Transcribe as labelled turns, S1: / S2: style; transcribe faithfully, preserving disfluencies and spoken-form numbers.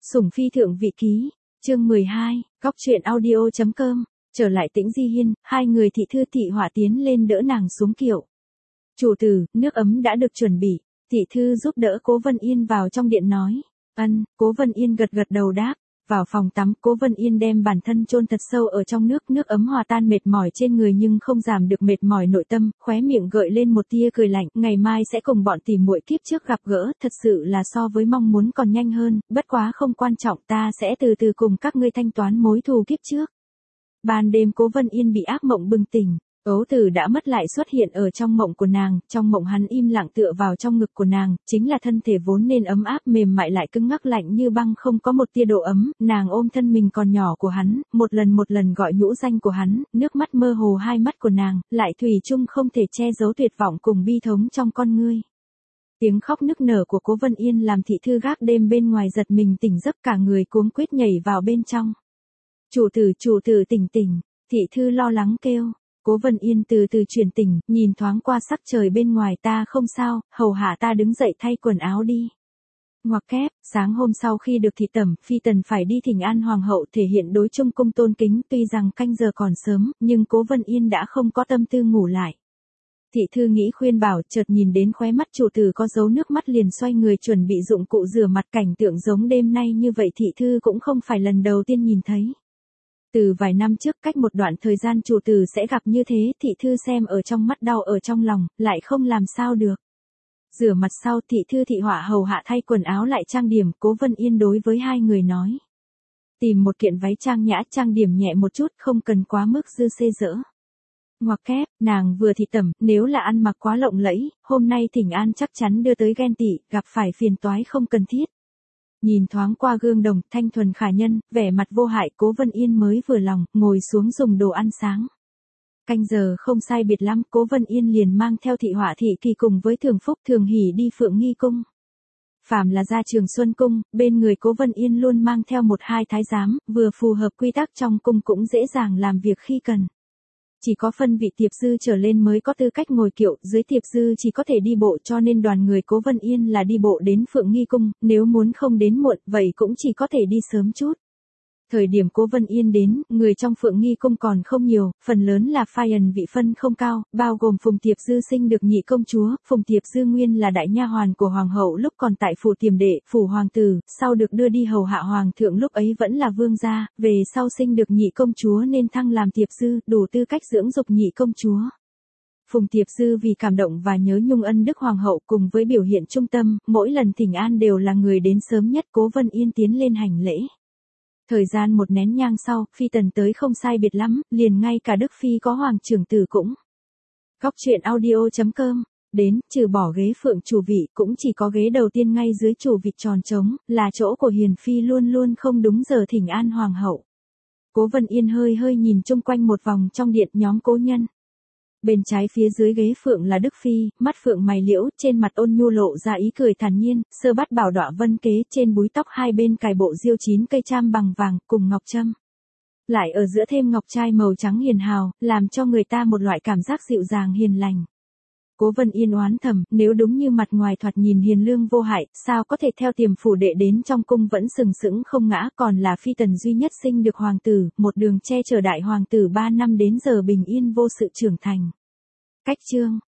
S1: Sủng phi thượng vị ký, chương mười hai, góc truyện audio chấm com, trở lại Tĩnh Di Hiên, hai người thị thư thị họa tiến lên đỡ nàng xuống kiệu. Chủ tử, nước ấm đã được chuẩn bị, thị thư giúp đỡ Cố Vân Yên vào trong điện nói. Ân, Cố Vân Yên gật gật đầu đáp. Vào phòng tắm, Cố Vân Yên đem bản thân chôn thật sâu ở trong nước, nước ấm hòa tan mệt mỏi trên người nhưng không giảm được mệt mỏi nội tâm, khóe miệng gợi lên một tia cười lạnh, ngày mai sẽ cùng bọn tỉ muội kiếp trước gặp gỡ, thật sự là so với mong muốn còn nhanh hơn, bất quá không quan trọng, ta sẽ từ từ cùng các ngươi thanh toán mối thù kiếp trước. Ban đêm Cố Vân Yên bị ác mộng bừng tỉnh. Ấu Tử đã mất lại xuất hiện ở trong mộng của nàng, trong mộng hắn im lặng tựa vào trong ngực của nàng, chính là thân thể vốn nên ấm áp mềm mại lại cứng ngắc lạnh như băng không có một tia độ ấm, nàng ôm thân mình còn nhỏ của hắn, một lần một lần gọi nhũ danh của hắn, nước mắt mơ hồ hai mắt của nàng, lại thủy chung không thể che giấu tuyệt vọng cùng bi thống trong con ngươi. Tiếng khóc nức nở của Cố Vân Yên làm thị thư gác đêm bên ngoài giật mình tỉnh giấc, cả người cuống quýt nhảy vào bên trong. Chủ tử, chủ tử tỉnh tỉnh, thị thư lo lắng kêu. Cố Vân Yên từ từ chuyển tỉnh, nhìn thoáng qua sắc trời bên ngoài, ta không sao, hầu hạ ta đứng dậy thay quần áo đi. Ngoặc kép, sáng hôm sau khi được thị tẩm, phi tần phải đi thỉnh an hoàng hậu thể hiện đối chung cung tôn kính, tuy rằng canh giờ còn sớm, nhưng Cố Vân Yên đã không có tâm tư ngủ lại. Thị thư nghĩ khuyên bảo, chợt nhìn đến khóe mắt chủ tử có dấu nước mắt liền xoay người chuẩn bị dụng cụ rửa mặt, cảnh tượng giống đêm nay như vậy thị thư cũng không phải lần đầu tiên nhìn thấy. Từ vài năm trước cách một đoạn thời gian chủ tử sẽ gặp như thế, thị thư xem ở trong mắt đau ở trong lòng, lại không làm sao được. Rửa mặt sau thị thư thị họa hầu hạ thay quần áo lại trang điểm, Cố Vân Yên đối với hai người nói. Tìm một kiện váy trang nhã trang điểm nhẹ một chút, không cần quá mức dư xê dỡ. Ngoặc kép, nàng vừa thị tẩm, nếu là ăn mặc quá lộng lẫy, hôm nay thỉnh an chắc chắn đưa tới ghen tị, gặp phải phiền toái không cần thiết. Nhìn thoáng qua gương đồng, thanh thuần khả nhân, vẻ mặt vô hại, Cố Vân Yên mới vừa lòng, ngồi xuống dùng đồ ăn sáng. Canh giờ không sai biệt lắm, Cố Vân Yên liền mang theo thị họa thị kỳ cùng với Thường Phúc Thường Hỷ đi Phượng Nghi Cung. Phàm là ra Trường Xuân Cung, bên người Cố Vân Yên luôn mang theo một hai thái giám, vừa phù hợp quy tắc trong cung cũng dễ dàng làm việc khi cần. Chỉ có phân vị tiệp dư trở lên mới có tư cách ngồi kiệu, dưới tiệp dư chỉ có thể đi bộ, cho nên đoàn người Cố Vân Yên là đi bộ đến Phượng Nghi Cung, nếu muốn không đến muộn, vậy cũng chỉ có thể đi sớm chút. Thời điểm Cố Vân Yên đến, người trong Phượng Nghi Cung còn không nhiều, phần lớn là phai ẩn vị phân không cao, bao gồm Phùng Tiệp Dư sinh được nhị công chúa, Phùng Tiệp Dư nguyên là đại nha hoàn của hoàng hậu lúc còn tại phủ Tiềm Đệ, phủ hoàng tử, sau được đưa đi hầu hạ hoàng thượng lúc ấy vẫn là vương gia, về sau sinh được nhị công chúa nên thăng làm Tiệp Dư, đủ tư cách dưỡng dục nhị công chúa. Phùng Tiệp Dư vì cảm động và nhớ nhung ân đức hoàng hậu cùng với biểu hiện trung tâm, mỗi lần thỉnh an đều là người đến sớm nhất, Cố Vân Yên tiến lên hành lễ. Thời gian một nén nhang sau, phi tần tới không sai biệt lắm, liền ngay cả Đức Phi có hoàng trưởng tử cũng. Góc truyện audio chấm com, đến, trừ bỏ ghế phượng chủ vị, cũng chỉ có ghế đầu tiên ngay dưới chủ vị tròn trống, là chỗ của Hiền Phi luôn luôn không đúng giờ thỉnh an hoàng hậu. Cố Vân Yên hơi hơi nhìn chung quanh một vòng trong điện nhóm cố nhân. Bên trái phía dưới ghế phượng là Đức Phi, mắt phượng mày liễu, trên mặt ôn nhu lộ ra ý cười thản nhiên, sơ bát bảo đọa vân kế, trên búi tóc hai bên cài bộ diêu chín cây cham bằng vàng, cùng ngọc trâm. Lại ở giữa thêm ngọc trai màu trắng hiền hào, làm cho người ta một loại cảm giác dịu dàng hiền lành. Cố Vân Yên oán thầm, nếu đúng như mặt ngoài thoạt nhìn hiền lương vô hại, sao có thể theo Tiềm phủ đệ đến trong cung vẫn sừng sững không ngã, còn là phi tần duy nhất sinh được hoàng tử, một đường che chở đại hoàng tử ba năm đến giờ bình yên vô sự trưởng thành. Cách chương